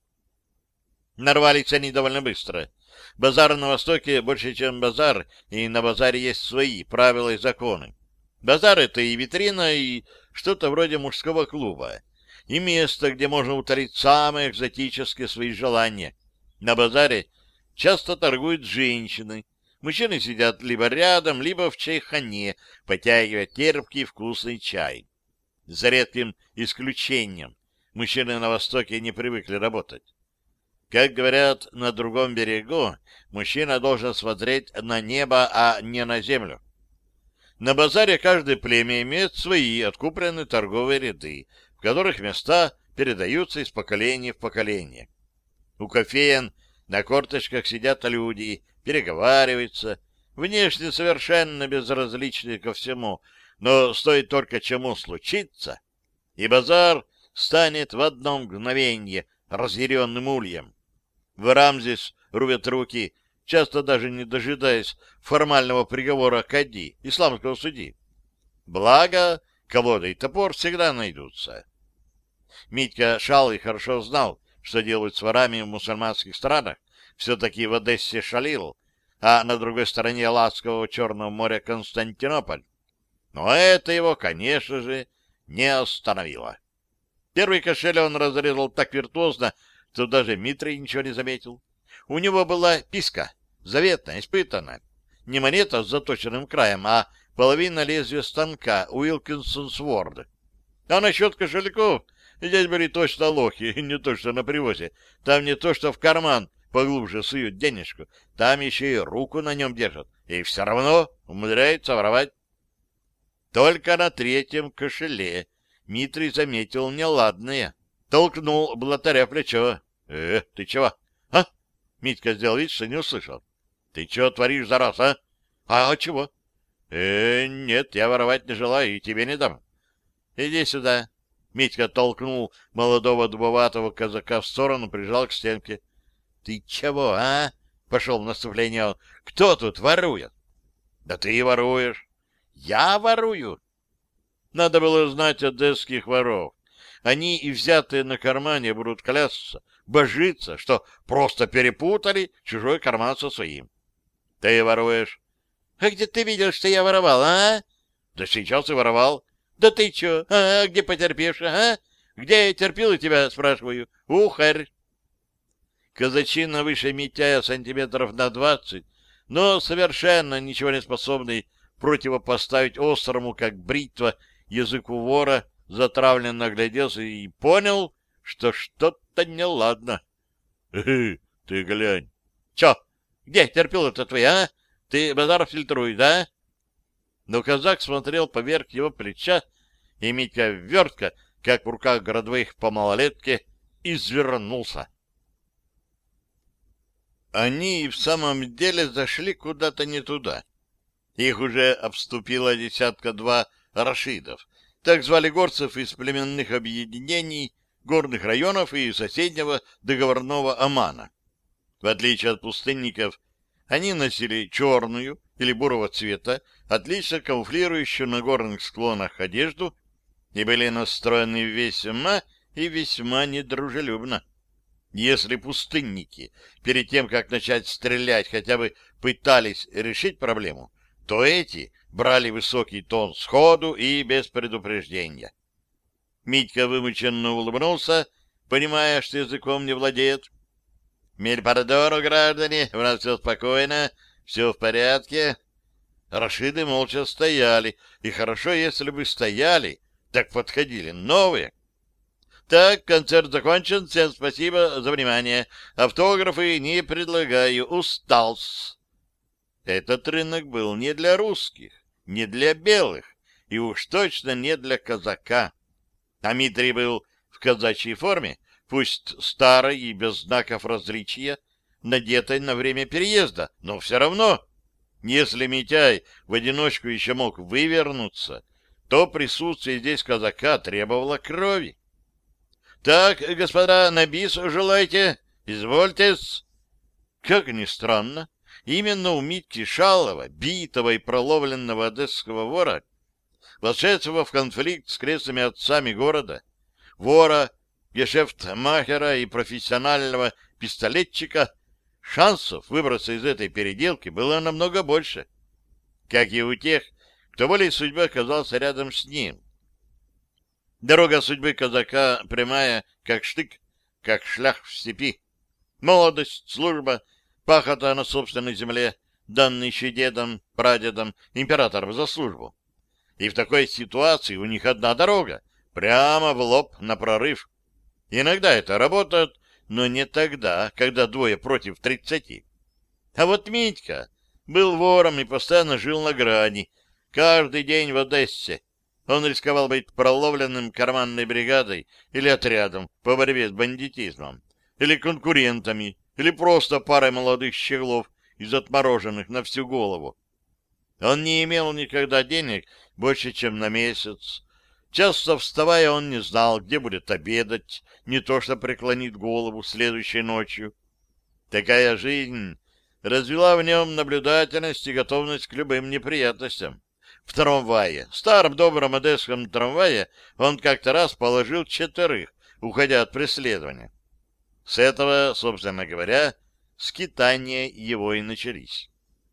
Нарвались они довольно быстро. Базар на Востоке больше, чем базар, и на базаре есть свои правила и законы. Базар — это и витрина, и что-то вроде мужского клуба, и место, где можно утолить самые экзотические свои желания. На базаре часто торгуют женщины. Мужчины сидят либо рядом, либо в чайхане, потягивая терпкий вкусный чай. За редким исключением мужчины на Востоке не привыкли работать. Как говорят, на другом берегу мужчина должен смотреть на небо, а не на землю. На базаре каждое племя имеет свои откупленные торговые ряды, в которых места передаются из поколения в поколение. У кофеен на корточках сидят люди, переговариваются, внешне совершенно безразличные ко всему, но стоит только чему случиться, и базар станет в одно мгновенье разъяренным ульем. Ворам здесь рубят руки, часто даже не дожидаясь формального приговора кади, исламского судьи. Благо, колода и топор всегда найдутся. Митька Шалый хорошо знал, что делают с ворами в мусульманских странах. Все-таки в Одессе шалил, а на другой стороне ласкового Черного моря Константинополь. Но это его, конечно же, не остановило. Первый кошель он разрезал так виртуозно, что даже Митрий ничего не заметил. У него была писка, заветная, испытанная. Не монета с заточенным краем, а половина лезвия станка Уилкинсон Сворд. А насчет кошельков, здесь были точно лохи, не то что на привозе. Там не то что в карман поглубже суют денежку, там еще и руку на нем держат, и все равно умудряются воровать. Только на 3-м кошеле Митрий заметил неладное. Толкнул блатаря в плечо. — ты чего? — А? — Митька сделал вид, что не услышал. — Ты чего творишь, зараз, а? — А чего? — нет, я воровать не желаю и тебе не дам. — Иди сюда. Митька толкнул молодого дубоватого казака в сторону, прижал к стенке. — Ты чего, а? — пошел в наступление он. — Кто тут ворует? — Да ты и воруешь. — Я ворую? Надо было знать одесских воров. Они и взятые на кармане будут клясться, божиться, что просто перепутали чужой карман со своим. Ты воруешь. А где ты видел, что я воровал, а? Да сейчас и воровал. Да ты чё? А где потерпевший, а? Где терпил, и тебя спрашиваю? Ухарь. Казачина выше Митяя сантиметров на 20, но совершенно ничего не способный противопоставить острому, как бритва, языку вора, затравленно огляделся и понял, что что-то неладно. — ты глянь. — Чё? Где терпил-то твой, а? Ты базар фильтруй, да? Но казак смотрел поверх его плеча, и Митька вертко, как в руках городовых по малолетке, извернулся. Они и в самом деле зашли куда-то не туда. Их уже обступила 10-2 рашидов. Так звали горцев из племенных объединений, горных районов и соседнего договорного Омана. В отличие от пустынников, они носили черную или бурого цвета, отлично камуфлирующую на горных склонах одежду, и были настроены весьма и весьма недружелюбно. Если пустынники перед тем, как начать стрелять, хотя бы пытались решить проблему, то эти брали высокий тон сходу и без предупреждения. Митька вымученно улыбнулся, понимая, что языком не владеет. «Мельпардону, граждане, у нас все спокойно, все в порядке». Рашиды молча стояли, и хорошо, если бы стояли, так подходили новые. «Так, концерт закончен, всем спасибо за внимание. Автографы не предлагаю, устал-с». Этот рынок был не для русских, не для белых, и уж точно не для казака. А Митрий был в казачьей форме, пусть старой и без знаков различия, надетой на время переезда, но все равно, если Митяй в одиночку еще мог вывернуться, то присутствие здесь казака требовало крови. — Так, господа, на бис желаете? Извольте-с. Как ни странно, именно у Митьки Шалова, битого и проловленного одесского вора, вошедшего в конфликт с крестными отцами города, вора, гешефтмахера и профессионального пистолетчика, шансов выбраться из этой переделки было намного больше, как и у тех, кто волей судьбы оказался рядом с ним. Дорога судьбы казака прямая, как штык, как шлях в степи. Молодость, служба, пахота на собственной земле, данной еще дедом, прадедом, императором за службу. И в такой ситуации у них одна дорога, прямо в лоб на прорыв. Иногда это работает, но не тогда, когда двое против 30. А вот Митька был вором и постоянно жил на грани, каждый день в Одессе. Он рисковал быть проловленным карманной бригадой или отрядом по борьбе с бандитизмом, или конкурентами, или просто парой молодых щеглов из отмороженных на всю голову. Он не имел никогда денег больше, чем на месяц. Часто вставая, он не знал, где будет обедать, не то что преклонит голову следующей ночью. Такая жизнь развела в нем наблюдательность и готовность к любым неприятностям. В трамвае, старом добром одесском трамвае, он как-то раз положил 4, уходя от преследования. С этого, собственно говоря, скитания его и начались.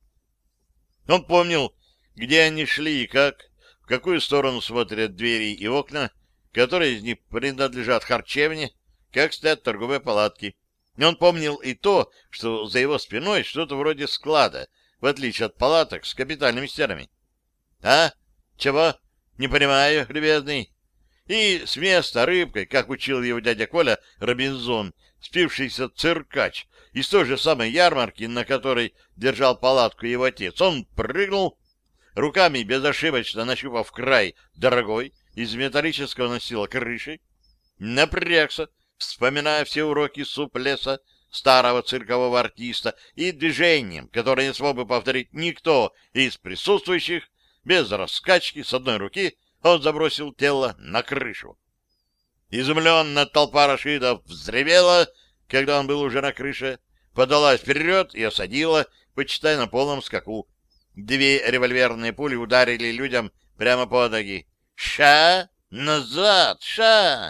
Он помнил, где они шли и как, в какую сторону смотрят двери и окна, которые из них принадлежат харчевне, как стоят торговые палатки. И он помнил и то, что за его спиной что-то вроде склада, в отличие от палаток с капитальными стенами. «А? Чего? Не понимаю, любезный». И с места рыбкой, как учил его дядя Коля Робинзон, спившийся циркач из той же самой ярмарки, на которой держал палатку его отец, он прыгнул, руками безошибочно нащупав край дорогой из металлического настила крыши, напрягся, вспоминая все уроки суплеса старого циркового артиста и движением, которое не смог бы повторить никто из присутствующих, без раскачки с одной руки он забросил тело на крышу. Изумленная толпа рашидов взревела, когда он был уже на крыше, подалась вперед и осадила, почитай, на полном скаку. 2 револьверные пули ударили людям прямо под ноги. «Ша! Назад! Ша!»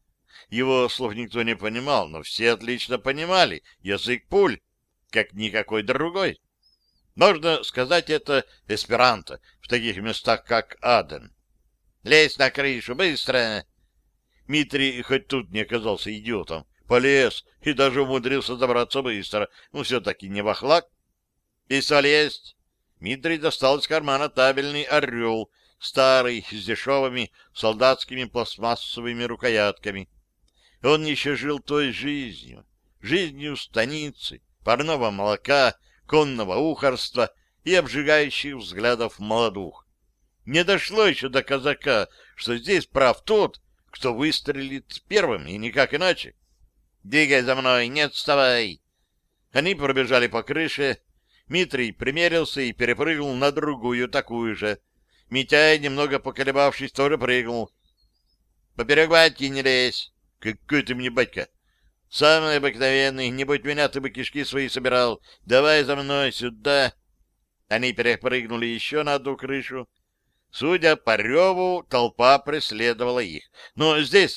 Его слов никто не понимал, но все отлично понимали язык пуль, как никакой другой. Можно сказать, это эсперанто в таких местах, как Аден. «Лезь на крышу, быстро!» Митрий хоть тут не оказался идиотом, полез и даже умудрился забраться быстро, но все-таки не вахлак. «Пистоль есть!» Митрий достал из кармана табельный «Орел», старый, с дешевыми солдатскими пластмассовыми рукоятками. Он еще жил той жизнью, жизнью станицы, парного молока, конного ухарства и обжигающих взглядов молодух. Не дошло еще до казака, что здесь прав тот, кто выстрелит первым, и никак иначе. «Двигай за мной, не отставай!» Они пробежали по крыше. Митрий примерился и перепрыгнул на другую, такую же. Митяй, немного поколебавшись, тоже прыгнул. «Поперек батьки не лезь!» «Какой ты мне батька?» «Самый обыкновенный, не будь меня, ты бы кишки свои собирал. Давай за мной сюда!» Они перепрыгнули еще на одну крышу. Судя по реву, толпа преследовала их. Но здесь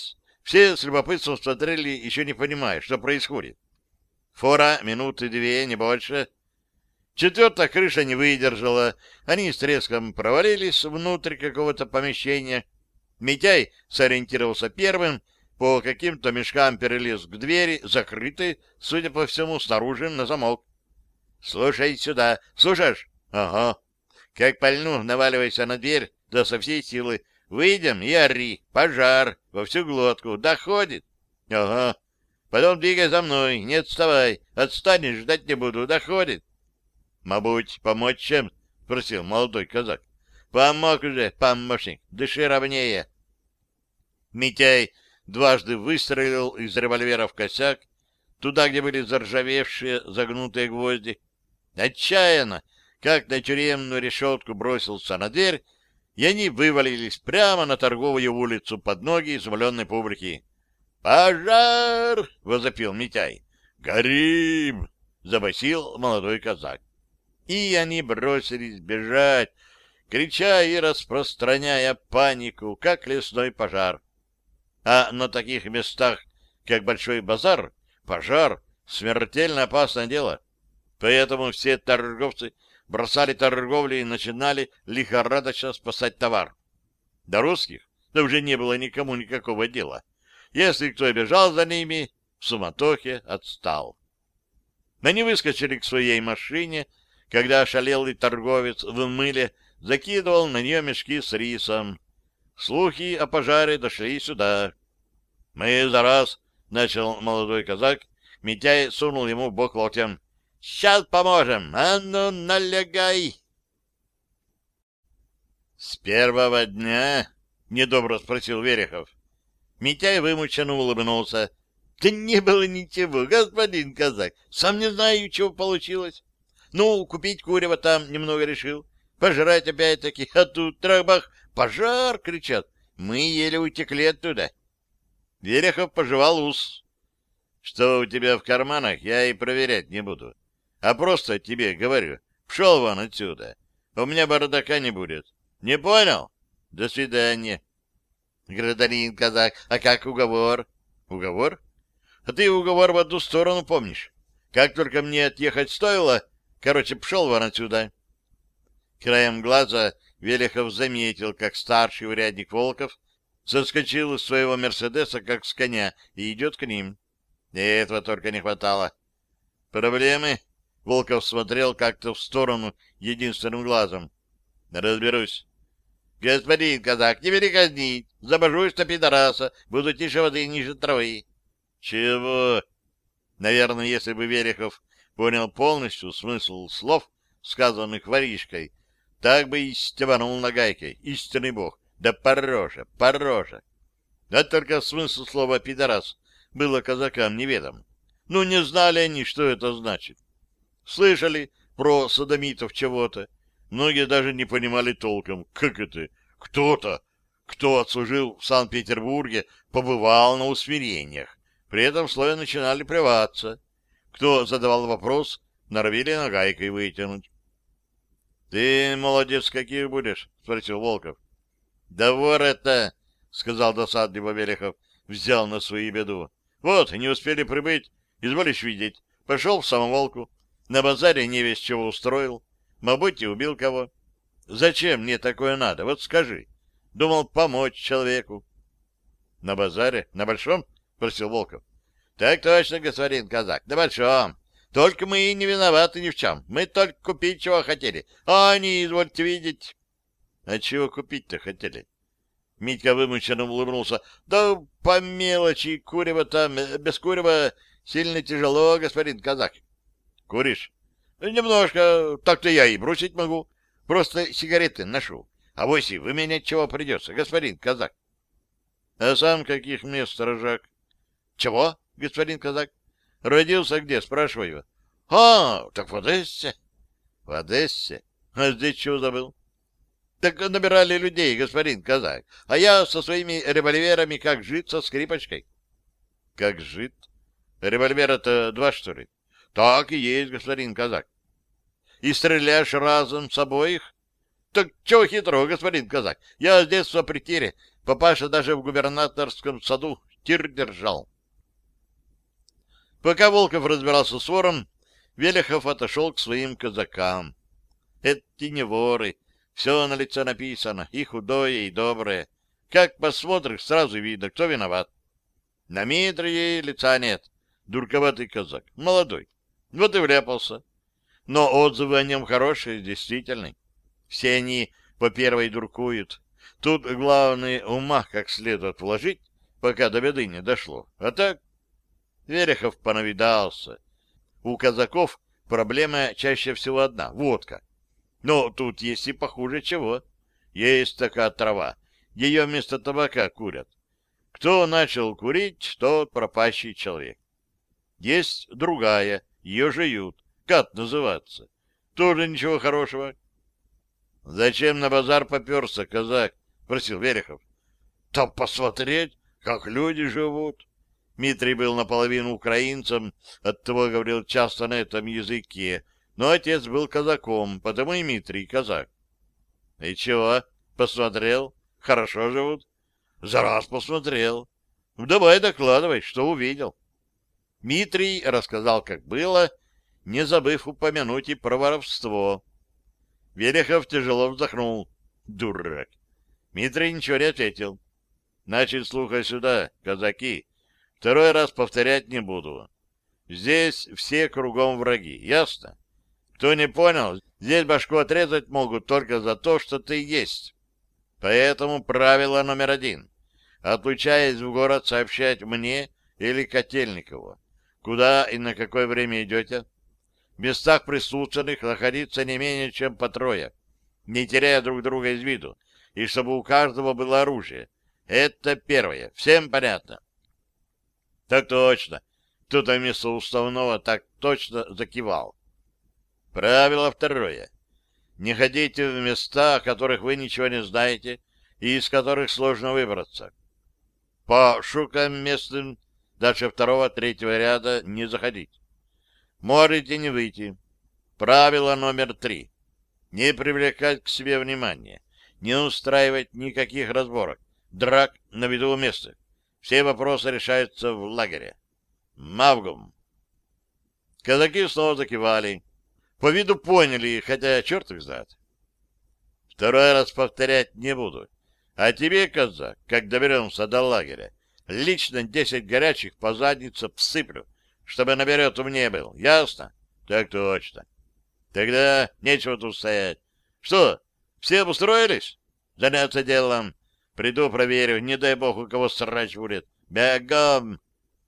Все с любопытством смотрели, еще не понимая, что происходит. Фора минуты две, не больше. Четвертая крыша не выдержала. Они с треском провалились внутрь какого-то помещения. Митяй сориентировался первым, по каким-то мешкам перелез к двери, закрытой, судя по всему, снаружи на замок. — Слушай сюда. Слушаешь? — Ага. — Как пальну, наваливайся на дверь, да со всей силы. Выйдем и ори. Пожар. Во всю глотку. Доходит? — Ага. — Потом двигай за мной. Не отставай. Отстанешь, ждать не буду. Доходит? — Мабуть, помочь чем? — спросил молодой казак. — Помог уже, помощник. Дыши ровнее. Митяй дважды выстрелил из револьвера в косяк, туда, где были заржавевшие загнутые гвозди. Отчаянно, как на тюремную решетку, бросился на дверь, и они вывалились прямо на торговую улицу под ноги изумленной публики. «Пожар!» — возопил Митяй. «Горим!» — забасил молодой казак. И они бросились бежать, крича и распространяя панику, как лесной пожар. А на таких местах, как Большой базар, пожар — смертельно опасное дело. Поэтому все торговцы бросали торговлю и начинали лихорадочно спасать товар. До русских да уже не было никому никакого дела. Если кто бежал за ними, в суматохе отстал. Они выскочили к своей машине, когда ошалелый торговец в мыле закидывал на нее мешки с рисом. Слухи о пожаре дошли сюда. — Мы за раз, — начал молодой казак. Митяй сунул ему в бок локтем. — Сейчас поможем. А ну, налегай! — С первого дня? — недобро спросил Верехов. Митяй вымученно улыбнулся. — Да не было ничего, господин казак. Сам не знаю, чего получилось. Ну, купить курева там немного решил. Пожрать опять-таки. А тут трабах, пожар, кричат. Мы еле утекли оттуда. Верехов пожевал ус. Что у тебя в карманах, я и проверять не буду. А просто тебе говорю, пшел вон отсюда. У меня бардака не будет. Не понял? До свидания. Гражданин казак, а как уговор? Уговор? А ты уговор в одну сторону помнишь. Как только мне отъехать стоило, короче, пшел вон отсюда. Краем глаза Велихов заметил, как старший урядник Волков соскочил из своего «Мерседеса», как с коня, и идет к ним. И этого только не хватало. Проблемы? Волков смотрел как-то в сторону единственным глазом. Разберусь. Господин казак, не переказнить. Забожусь на пидораса. Буду тише воды, ниже травы. Чего? Наверное, если бы Верехов понял полностью смысл слов, сказанных воришкой, так бы и стебанул нагайкой. Истинный бог. Да порожа, порожа. А только смысл слова «пидорас» было казакам неведом. Ну, не знали они, что это значит. Слышали про содомитов чего-то. Многие даже не понимали толком, как это. Кто-то, кто отслужил в Санкт-Петербурге, побывал на усмирениях. При этом слое начинали плеваться. Кто задавал вопрос, норовили нагайкой вытянуть. — Ты, молодец, каких будешь? — спросил Волков. — Да вор это, — сказал досадливо Велихов, взял на свою беду. — Вот, не успели прибыть, изволишь видеть. Пошел в самоволку. На базаре не весь чего устроил. Мабуть, и убил кого. Зачем мне такое надо? Вот скажи. Думал помочь человеку. — На базаре? На большом? — спросил Волков. — Так точно, господин казак, на большом. Только мы и не виноваты ни в чем. Мы только купить чего хотели. А они, извольте видеть. — А чего купить-то хотели? Митька вымученно улыбнулся. — Да по мелочи, курева там, без курева сильно тяжело, господин казак. — Куришь? — Немножко, так-то я и бросить могу. Просто сигареты ношу. А вось и выменять чего придется, господин казак. — А сам каких мест сторожак? — Чего, господин казак? — Родился где, спрашиваю. — А, так в Одессе. — В Одессе? А здесь чего забыл? — Так набирали людей, господин казак. А я со своими револьверами как жид со скрипочкой. — Как жид? Револьвера-то два, что ли? — Так и есть, господин казак. — И стреляешь разом с обоих? — Так чего хитро, господин казак? Я с детства при тире. Папаша даже в губернаторском саду тир держал. Пока Волков разбирался с вором, Велихов отошел к своим казакам. Эти не воры, все на лице написано, и худое, и доброе. Как посмотришь, сразу видно, кто виноват. На Митрие лица нет, дурковатый казак, молодой. Вот и вляпался. Но отзывы о нем хорошие, действительно. Все они по первой дуркуют. Тут главное ума как следует вложить, пока до беды не дошло. А так Верехов понавидался. У казаков проблема чаще всего одна — водка. Но тут есть и похуже чего. Есть такая трава. Ее вместо табака курят. Кто начал курить, тот пропащий человек. Есть другая, ее жуют. Кат называется. Тоже ничего хорошего. — Зачем на базар поперся, казак? — просил Верехов. — Там посмотреть, как люди живут. Дмитрий был наполовину украинцем, оттого говорил часто на этом языке, но отец был казаком, потому и Дмитрий казак. — И чего? Посмотрел? Хорошо живут? — За раз посмотрел. — Давай докладывай, что увидел. Дмитрий рассказал, как было, не забыв упомянуть и про воровство. Верехов тяжело вздохнул. Дурак. Дмитрий ничего не ответил. — Значит, слухай сюда, казаки. Второй раз повторять не буду. Здесь все кругом враги, ясно? Кто не понял, здесь башку отрезать могут только за то, что ты есть. Поэтому правило номер 1. Отлучаясь в город, сообщать мне или Котельникову, куда и на какое время идете. В местах присутственных находиться не менее чем по 3, не теряя друг друга из виду, и чтобы у каждого было оружие. Это первое. Всем понятно? Так точно. Кто-то вместо уставного так точно закивал. Правило 2. Не ходите в места, о которых вы ничего не знаете и из которых сложно выбраться. По шукам местным дальше 2-3 ряда не заходить. Можете не выйти. Правило номер 3. Не привлекать к себе внимания. Не устраивать никаких разборок, драк на виду у места. Все вопросы решаются в лагере. Мавгум. Казаки снова закивали. По виду поняли, хотя черт их знает. Второй раз повторять не буду. А тебе, казак, как доберемся до лагеря, лично 10 горячих по заднице всыплю, чтобы наперед умнее был. Ясно? Так точно. Тогда нечего тут стоять. Что, все обустроились? Заняться делом. Приду, проверю, не дай бог, у кого срач будет. Бегом!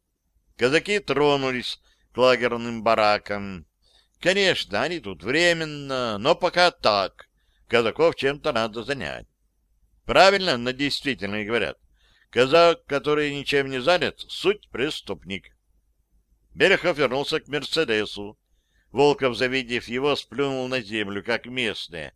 Казаки тронулись к лагерным баракам. Конечно, они тут временно, но пока так. Казаков чем-то надо занять. Правильно, но действительно и говорят. Казак, который ничем не занят, суть преступник. Берехов вернулся к «Мерседесу». Волков, завидев его, сплюнул на землю, как местные.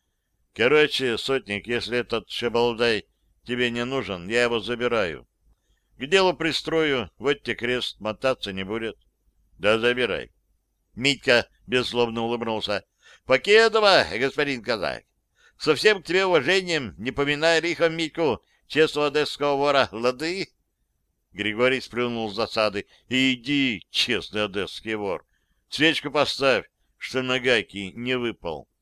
Короче, сотник, если этот шебалдай тебе не нужен, я его забираю. К делу пристрою, вот тебе крест, мотаться не будет. Да забирай. Митька беззлобно улыбнулся. Покедова, господин казак. Со всем к тебе уважением, не поминай лихом Митьку, честного одесского вора, лады? Григорий сплюнул с засады. Иди, честный одесский вор. Свечку поставь, что на гайки не выпал.